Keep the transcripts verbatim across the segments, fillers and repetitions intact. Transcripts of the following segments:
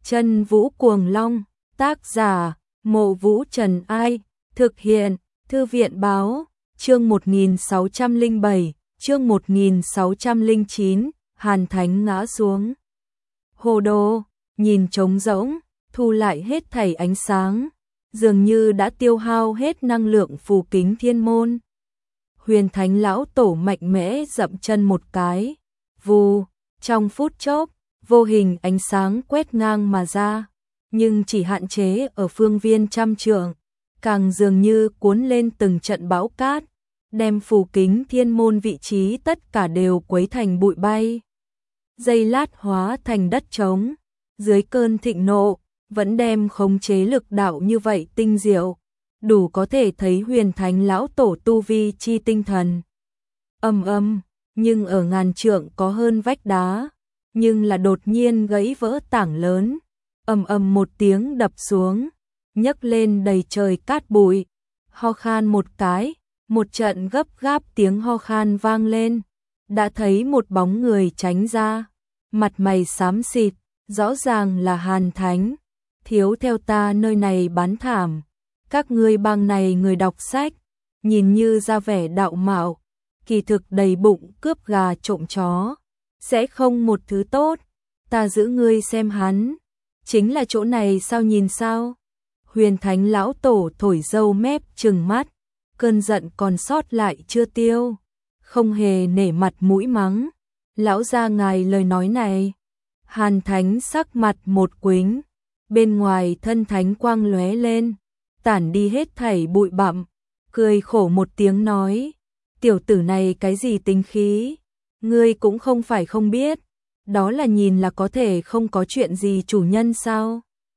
Chân Vũ Cuồng Long, tác giả, Mộ Vũ Trần Ai, thực hiện, Thư viện Báo, chương một nghìn sáu trăm lẻ bảy, chương một nghìn sáu trăm lẻ chín, Hàn Thánh ngã xuống. Hồ đồ, nhìn trống rỗng, thu lại hết thảy ánh sáng, dường như đã tiêu hao hết năng lượng phù kính thiên môn. Huyền Thánh lão tổ mạnh mẽ dậm chân một cái, vù, trong phút chốc, vô hình ánh sáng quét ngang mà ra, nhưng chỉ hạn chế ở phương viên trăm trượng, càng dường như cuốn lên từng trận bão cát, đem phù kính thiên môn vị trí tất cả đều quấy thành bụi bay. Giây lát hóa thành đất trống, dưới cơn thịnh nộ, vẫn đem khống chế lực đạo như vậy tinh diệu, đủ có thể thấy Huyền Thánh lão tổ tu vi chi tinh thần. Ầm ầm, nhưng ở ngàn trượng có hơn vách đá, nhưng là đột nhiên gãy vỡ tảng lớn, ầm ầm một tiếng đập xuống, nhấc lên đầy trời cát bụi. Ho khan một cái, một trận gấp gáp tiếng ho khan vang lên, đã thấy một bóng người tránh ra, mặt mày xám xịt, rõ ràng là Hàn Thánh. Thiếu theo ta nơi này bán thảm, các ngươi bang này người đọc sách, nhìn như ra vẻ đạo mạo, kỳ thực đầy bụng cướp gà trộm chó, sẽ không một thứ tốt, ta giữ ngươi xem hắn, chính là chỗ này sao nhìn sao? Huyền Thánh lão tổ thổi râu mép trừng mắt, cơn giận còn sót lại chưa tiêu, không hề nể mặt mũi mắng, lão gia ngài lời nói này. Hàn Thánh sắc mặt một quĩnh, bên ngoài thân thánh quang lóe lên, tản đi hết thảy bụi bặm, cười khổ một tiếng nói, tiểu tử này cái gì tính khí, ngươi cũng không phải không biết, đó là nhìn là có thể không có chuyện gì chủ nhân sao?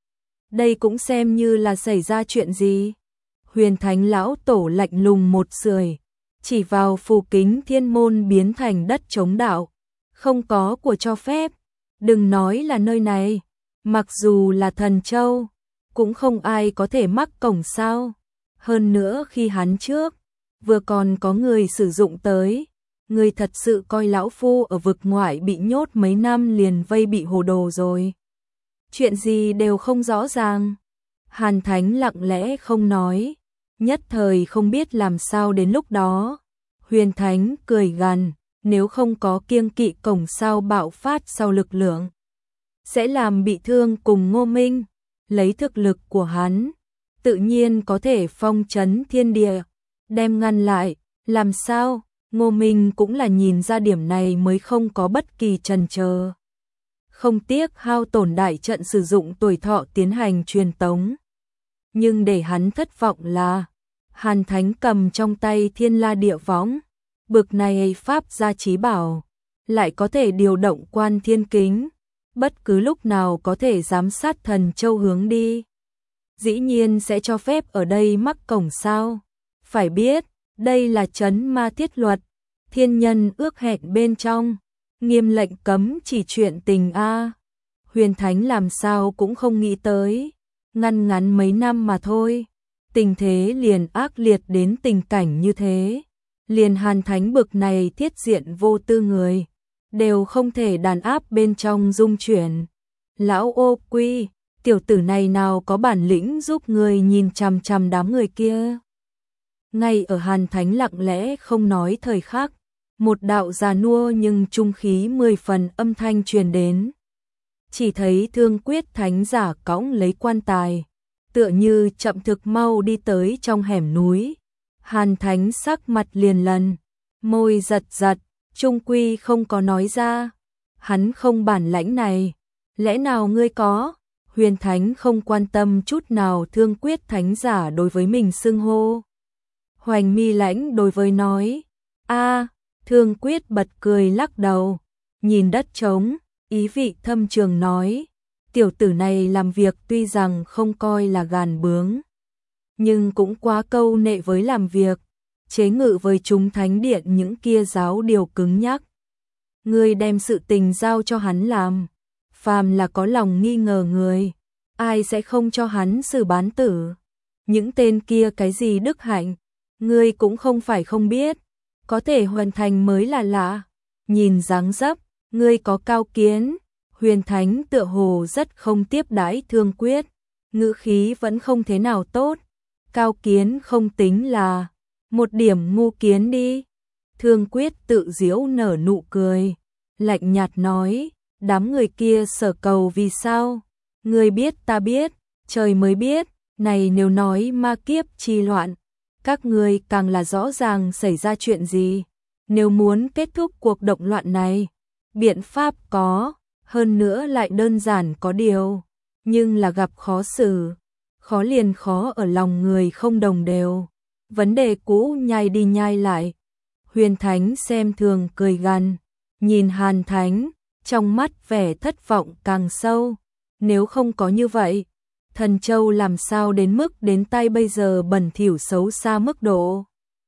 Đây cũng xem như là xảy ra chuyện gì? Huyền Thánh lão tổ lạnh lùng một sưởi, chỉ vào phù kính thiên môn biến thành đất chống đạo, không có của cho phép, đừng nói là nơi này. Mặc dù là Thần Châu, cũng không ai có thể mắc cổng sao. Hơn nữa khi hắn trước, vừa còn có người sử dụng tới. Người thật sự coi lão phu ở vực ngoại bị nhốt mấy năm liền vây bị hồ đồ rồi. Chuyện gì đều không rõ ràng. Hàn Thánh lặng lẽ không nói, nhất thời không biết làm sao đến lúc đó. Huyền Thánh cười gằn, nếu không có kiêng kỵ cổng sao bạo phát sau lực lượng, sẽ làm bị thương cùng Ngô Minh, lấy thực lực của hắn, tự nhiên có thể phong trấn thiên địa, đem ngăn lại, làm sao? Ngô Minh cũng là nhìn ra điểm này mới không có bất kỳ chần chờ. Không tiếc hao tổn đại trận sử dụng tuổi thọ tiến hành truyền tống. Nhưng để hắn thất vọng là, Hàn Thánh cầm trong tay Thiên La Địa Võng, bực này pháp gia chí bảo, lại có thể điều động Quan Thiên Kính, bất cứ lúc nào có thể giám sát Thần Châu hướng đi. Dĩ nhiên sẽ cho phép ở đây mắc cổng sao? Phải biết, đây là trấn ma thiết luật, thiên nhân ước hẹn bên trong, nghiêm lệnh cấm chỉ chuyện tình a. Huyền Thánh làm sao cũng không nghĩ tới, ngăn ngắn mấy năm mà thôi, tình thế liền ác liệt đến tình cảnh như thế, liền Hàn Thánh bực này thiết diện vô tư người, đều không thể đàn áp bên trong dung chuyển. Lão ô quy, tiểu tử này nào có bản lĩnh giúp người nhìn chằm chằm đám người kia. Ngay ở Hàn Thánh lặng lẽ không nói thời khắc, một đạo già nua nhưng trung khí mười phần âm thanh truyền đến. Chỉ thấy Thương Quyết Thánh giả cõng lấy quan tài, tựa như chậm thực mau đi tới trong hẻm núi. Hàn Thánh sắc mặt liền lần, môi giật giật, trung quy không có nói ra. Hắn không bản lãnh này, lẽ nào ngươi có? Huyền Thánh không quan tâm chút nào Thương Quyết Thánh giả đối với mình xưng hô. Hoành mi lãnh đối với nói, a. Thương Quyết bật cười lắc đầu, nhìn đất trống, ý vị thâm trường nói, tiểu tử này làm việc tuy rằng không coi là gàn bướng, nhưng cũng quá câu nệ với làm việc, chế ngự với chúng thánh điện những kia giáo điều cứng nhắc. Ngươi đem sự tình giao cho hắn làm, phàm là có lòng nghi ngờ người, ai sẽ không cho hắn xử bán tử. Những tên kia cái gì đức hạnh, ngươi cũng không phải không biết, có thể hoàn thành mới là lạ. Nhìn dáng dấp, ngươi có cao kiến. Huyền Thánh tựa hồ rất không tiếp đãi Thương Quyết, ngữ khí vẫn không thế nào tốt. Cao kiến không tính là một điểm ngu kiến đi. Thương Quyết tự giễu nở nụ cười, lạnh nhạt nói, đám người kia sở cầu vì sao? Ngươi biết ta biết, trời mới biết, này nếu nói ma kiếp chi loạn, các ngươi càng là rõ ràng xảy ra chuyện gì. Nếu muốn kết thúc cuộc động loạn này, biện pháp có, hơn nữa lại đơn giản có điều, nhưng là gặp khó xử, khó liền khó ở lòng người không đồng đều. Vấn đề cũ nhai đi nhai lại. Huyền Thánh xem thường cười gằn, nhìn Hàn Thánh, trong mắt vẻ thất vọng càng sâu. Nếu không có như vậy, Thần Châu làm sao đến mức đến tay bây giờ bẩn thỉu xấu xa mức độ.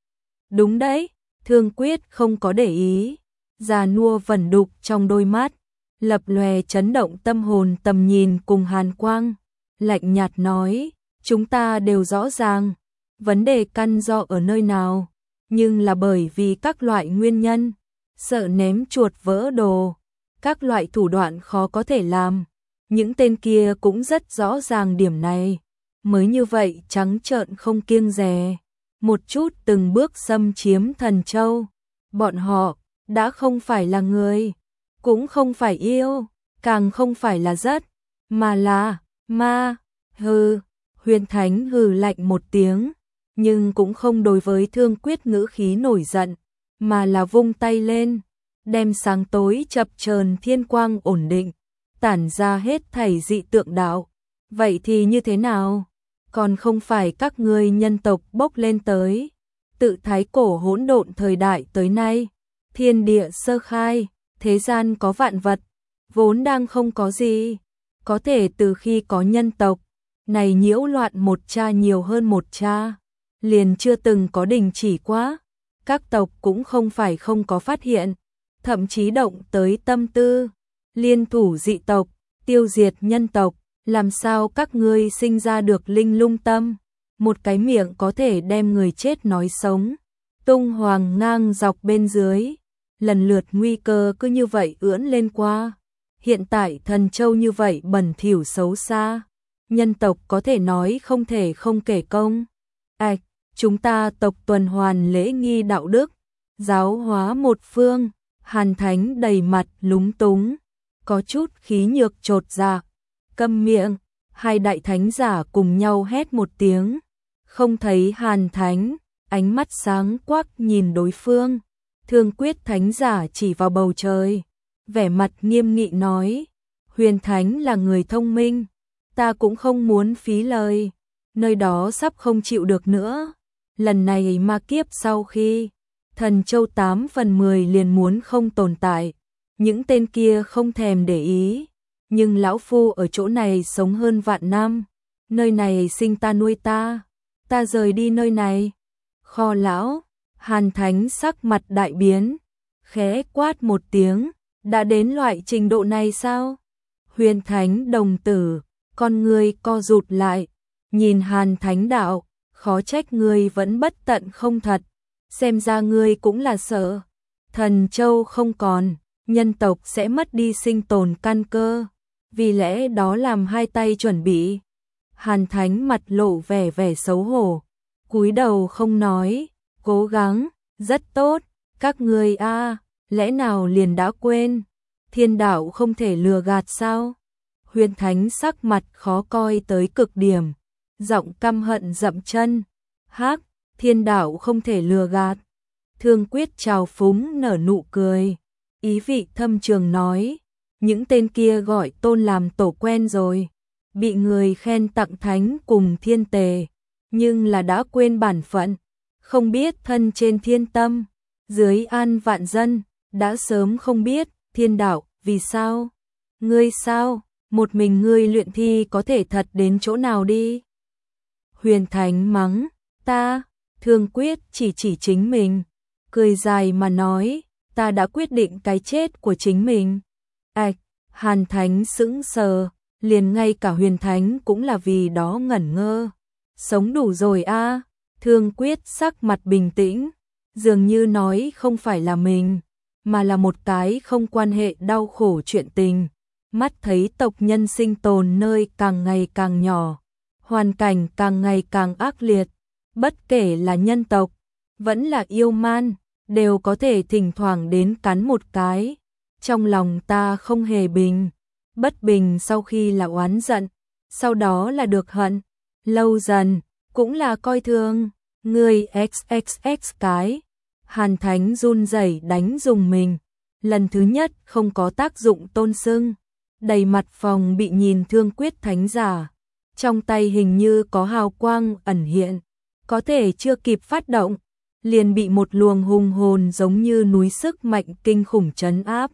Đúng đấy, Thương Quyết không có để ý, già nua vẩn đục trong đôi mắt, lập lòe chấn động tâm hồn tầm nhìn cùng hàn quang, lạnh nhạt nói, chúng ta đều rõ ràng, vấn đề căn do ở nơi nào, nhưng là bởi vì các loại nguyên nhân, sợ ném chuột vỡ đồ, các loại thủ đoạn khó có thể làm, những tên kia cũng rất rõ ràng điểm này, mới như vậy trắng trợn không kiêng dè, một chút từng bước xâm chiếm Thần Châu, bọn họ đã không phải là người, cũng không phải yêu, càng không phải là rất, mà là ma. Hừ. Huyền Thánh hừ lạnh một tiếng, nhưng cũng không đối với Thương Quyết ngữ khí nổi giận, mà là vung tay lên, đem sáng tối chập chờn thiên quang ổn định, tản ra hết thảy dị tượng đạo. Vậy thì như thế nào? Còn không phải các ngươi nhân tộc bốc lên tới, tự thái cổ hỗn độn thời đại tới nay, thiên địa sơ khai, thế gian có vạn vật, vốn đang không có gì, có thể từ khi có nhân tộc, này nhiễu loạn một cha nhiều hơn một cha, liền chưa từng có đình chỉ quá, các tộc cũng không phải không có phát hiện, thậm chí động tới tâm tư, liên thủ dị tộc, tiêu diệt nhân tộc, làm sao các ngươi sinh ra được linh lung tâm, một cái miệng có thể đem người chết nói sống, tung hoàng ngang dọc bên dưới, lần lượt nguy cơ cứ như vậy ưỡn lên qua. Hiện tại Thần Châu như vậy bẩn thỉu xấu xa, nhân tộc có thể nói không thể không kể công. Ảch, à, chúng ta tộc tuần hoàn lễ nghi đạo đức, giáo hóa một phương. Hàn Thánh đầy mặt lúng túng, có chút khí nhược chột dạ, câm miệng. Hai đại thánh giả cùng nhau hét một tiếng, không thấy Hàn Thánh, ánh mắt sáng quắc nhìn đối phương. Thương Quyết thánh giả chỉ vào bầu trời, vẻ mặt nghiêm nghị nói, Huyền Thánh là người thông minh, ta cũng không muốn phí lời, nơi đó sắp không chịu được nữa. Lần này ma kiếp sau khi Thần Châu tám phần mười liền muốn không tồn tại, những tên kia không thèm để ý, nhưng lão phu ở chỗ này sống hơn vạn năm, nơi này sinh ta nuôi ta, ta rời đi nơi này. Kho lão, Hàn Thánh sắc mặt đại biến, khẽ quát một tiếng, đã đến loại trình độ này sao? Huyền Thánh đồng tử, con ngươi co rụt lại, nhìn Hàn Thánh đạo, khó trách ngươi vẫn bất tận không thật, xem ra ngươi cũng là sợ. Thần Châu không còn, nhân tộc sẽ mất đi sinh tồn căn cơ, vì lẽ đó làm hai tay chuẩn bị. Hàn Thánh mặt lộ vẻ vẻ xấu hổ, cúi đầu không nói, cố gắng, rất tốt, các ngươi a, lẽ nào liền đã quên, thiên đạo không thể lừa gạt sao? Huyền Thánh sắc mặt khó coi tới cực điểm, giọng căm hận dậm chân, hắc, thiên đạo không thể lừa gạt. Thương Quyết trào phúng nở nụ cười, ý vị thâm trường nói, những tên kia gọi tôn làm tổ quen rồi, bị người khen tặng thánh cùng thiên tề, nhưng là đã quên bản phận, không biết thân trên thiên tâm, dưới an vạn dân, đã sớm không biết thiên đạo, vì sao? Ngươi sao? Một mình ngươi luyện thi có thể thật đến chỗ nào đi? Huyền Thánh mắng, ta, Thương Quyết chỉ chỉ chính mình, cười dài mà nói, ta đã quyết định cái chết của chính mình. Ảch, Hàn Thánh sững sờ, liền ngay cả Huyền Thánh cũng là vì đó ngẩn ngơ. Sống đủ rồi a. Thương Quyết sắc mặt bình tĩnh, dường như nói không phải là mình, mà là một cái không quan hệ đau khổ chuyện tình. mắt thấy tộc nhân sinh tồn nơi càng ngày càng nhỏ, hoàn cảnh càng ngày càng ác liệt, bất kể là nhân tộc, vẫn là yêu man, đều có thể thỉnh thoảng đến cắn một cái. Trong lòng ta không hề bình, bất bình sau khi là oán giận, sau đó là được hận, lâu dần, cũng là coi thường, người xx cái. Hàn Thánh run rẩy đánh dùng mình, lần thứ nhất không có tác dụng tôn xưng, đầy mặt phòng bị nhìn Thương Quyết Thánh giả, trong tay hình như có hào quang ẩn hiện, có thể chưa kịp phát động, liền bị một luồng hùng hồn giống như núi sức mạnh kinh khủng trấn áp,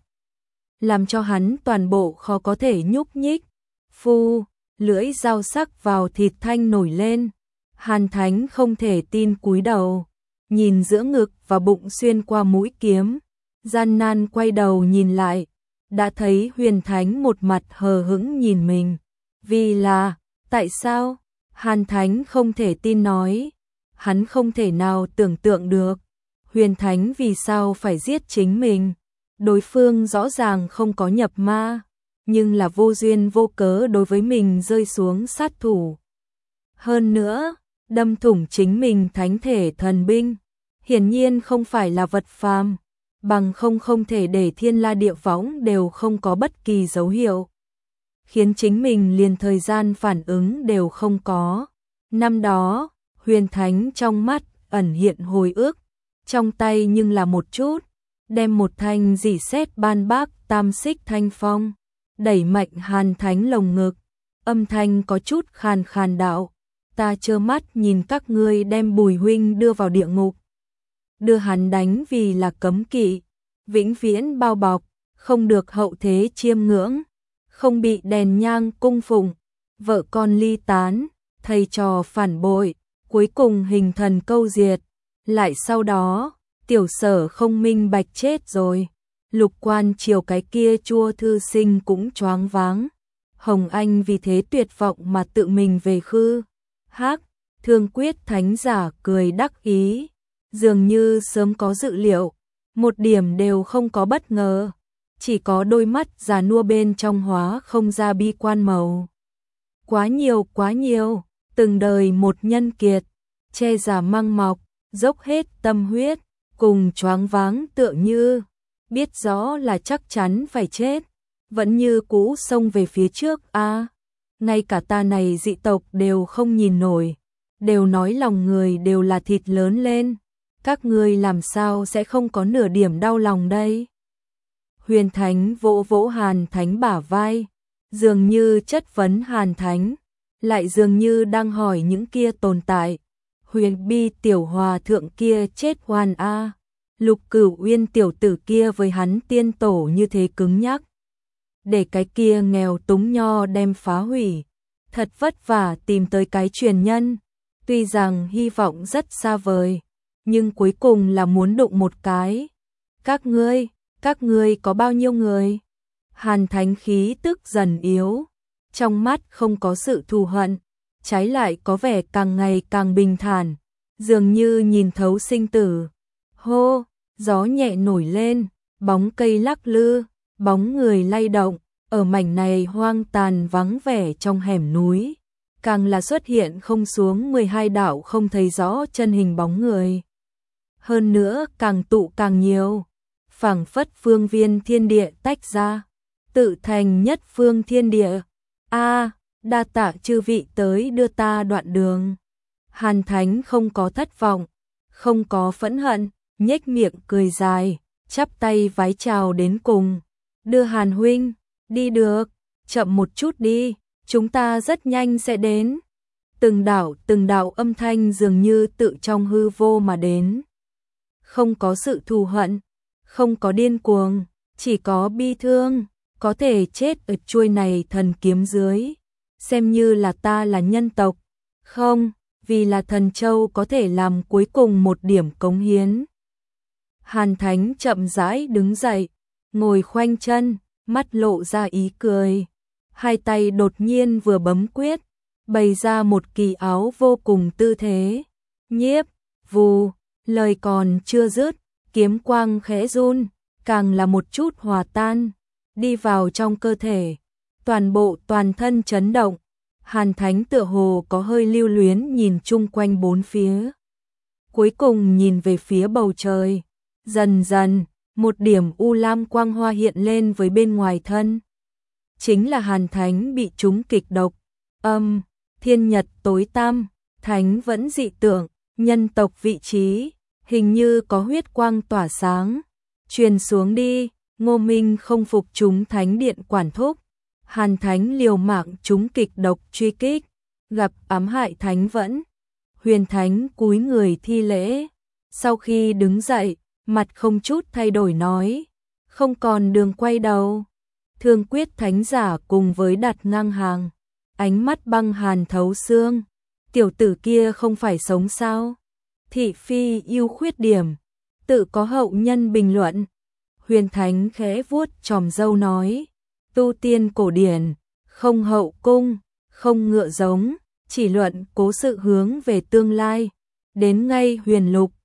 làm cho hắn toàn bộ khó có thể nhúc nhích. Phu, lưỡi dao sắc vào thịt thanh nổi lên, Hàn Thánh không thể tin cúi đầu, nhìn giữa ngực và bụng xuyên qua mũi kiếm, gian nan quay đầu nhìn lại, đã thấy Huyền Thánh một mặt hờ hững nhìn mình. Vì là, tại sao? Hàn Thánh không thể tin nói, hắn không thể nào tưởng tượng được, Huyền Thánh vì sao phải giết chính mình. Đối phương rõ ràng không có nhập ma, nhưng là vô duyên vô cớ đối với mình rơi xuống sát thủ. Hơn nữa, đâm thủng chính mình thánh thể thần binh, hiển nhiên không phải là vật phàm, bằng không không thể để thiên la địa võng đều không có bất kỳ dấu hiệu, khiến chính mình liền thời gian phản ứng đều không có. Năm đó, Huyền Thánh trong mắt ẩn hiện hồi ức, trong tay nhưng là một chút, đem một thanh dỉ sét ban bác tam xích thanh phong, đẩy mạnh Hàn Thánh lồng ngực, âm thanh có chút khàn khàn đạo, ta trơ mắt nhìn các ngươi đem Bùi huynh đưa vào địa ngục, đưa hắn đánh vì là cấm kỵ, vĩnh viễn bao bọc, không được hậu thế chiêm ngưỡng, không bị đèn nhang cung phụng, vợ con ly tán, thầy trò phản bội, cuối cùng hình thần câu diệt, lại sau đó Tiểu Sở không minh bạch chết rồi, Lục Quan Triều cái kia chua thư sinh cũng choáng váng, Hồng Anh vì thế tuyệt vọng mà tự mình về khư. Hắc, Thương Quyết Thánh giả cười đắc ý, dường như sớm có dự liệu, một điểm đều không có bất ngờ, chỉ có đôi mắt già nua bên trong hóa không ra bi quan màu. Quá nhiều quá nhiều, từng đời một nhân kiệt, che giả mang mọc, dốc hết tâm huyết, cùng choáng váng tựa như, biết rõ là chắc chắn phải chết, vẫn như cũ xông về phía trước. A, à, ngay cả ta này dị tộc đều không nhìn nổi, đều nói lòng người đều là thịt lớn lên, các ngươi làm sao sẽ không có nửa điểm đau lòng đây? Huyền Thánh vỗ vỗ Hàn Thánh bả vai, dường như chất vấn Hàn Thánh, lại dường như đang hỏi những kia tồn tại. Huyền Bi tiểu hòa thượng kia chết oan a, à. Lục Cửu Uyên tiểu tử kia với hắn tiên tổ như thế cứng nhắc, để cái kia nghèo túng nho đem phá hủy, thật vất vả tìm tới cái truyền nhân, tuy rằng hy vọng rất xa vời, nhưng cuối cùng là muốn đụng một cái. Các ngươi, các ngươi có bao nhiêu người? Hàn Thánh khí tức dần yếu, trong mắt không có sự thù hận, trái lại có vẻ càng ngày càng bình thản, dường như nhìn thấu sinh tử. Hô, gió nhẹ nổi lên, bóng cây lắc lư, bóng người lay động, ở mảnh này hoang tàn vắng vẻ trong hẻm núi, càng là xuất hiện không xuống mười hai đạo không thấy rõ chân hình bóng người. Hơn nữa càng tụ càng nhiều, phảng phất phương viên thiên địa tách ra, tự thành nhất phương thiên địa. A, à, đa tạ chư vị tới đưa ta đoạn đường. Hàn Thánh không có thất vọng, không có phẫn hận, nhếch miệng cười dài, chắp tay vái chào đến cùng. Đưa Hàn huynh, đi được, chậm một chút đi, chúng ta rất nhanh sẽ đến. Từng đạo từng đạo âm thanh dường như tự trong hư vô mà đến. Không có sự thù hận, không có điên cuồng, chỉ có bi thương, có thể chết ở chuôi này thần kiếm dưới. Xem như là ta là nhân tộc, không, vì là thần châu có thể làm cuối cùng một điểm cống hiến. Hàn Thánh chậm rãi đứng dậy, ngồi khoanh chân, mắt lộ ra ý cười. Hai tay đột nhiên vừa bấm quyết, bày ra một kỳ áo vô cùng tư thế. Nhiếp, vù, lời còn chưa dứt, kiếm quang khẽ run, càng là một chút hòa tan, đi vào trong cơ thể, toàn bộ toàn thân chấn động. Hàn Thánh tựa hồ có hơi lưu luyến nhìn chung quanh bốn phía. Cuối cùng nhìn về phía bầu trời. Dần dần, một điểm u lam quang hoa hiện lên với bên ngoài thân. Chính là Hàn Thánh bị trúng kịch độc. Âm, thiên nhật tối tăm, Thánh vẫn dị tượng, nhân tộc vị trí, hình như có huyết quang tỏa sáng. Truyền xuống đi, Ngô Minh không phục chúng Thánh điện quản thúc. Hàn Thánh liều mạng trúng kịch độc truy kích, gặp ám hại Thánh vẫn. Huyền Thánh cúi người thi lễ, sau khi đứng dậy, mặt không chút thay đổi nói, không còn đường quay đầu. Thương quyết thánh giả cùng với đặt ngang hàng, ánh mắt băng hàn thấu xương, tiểu tử kia không phải sống sao? Thị phi yêu khuyết điểm, tự có hậu nhân bình luận. Huyền Thánh khẽ vuốt chòm râu nói, tu tiên cổ điển, không hậu cung, không ngựa giống, chỉ luận cố sự hướng về tương lai. Đến ngay huyền lục,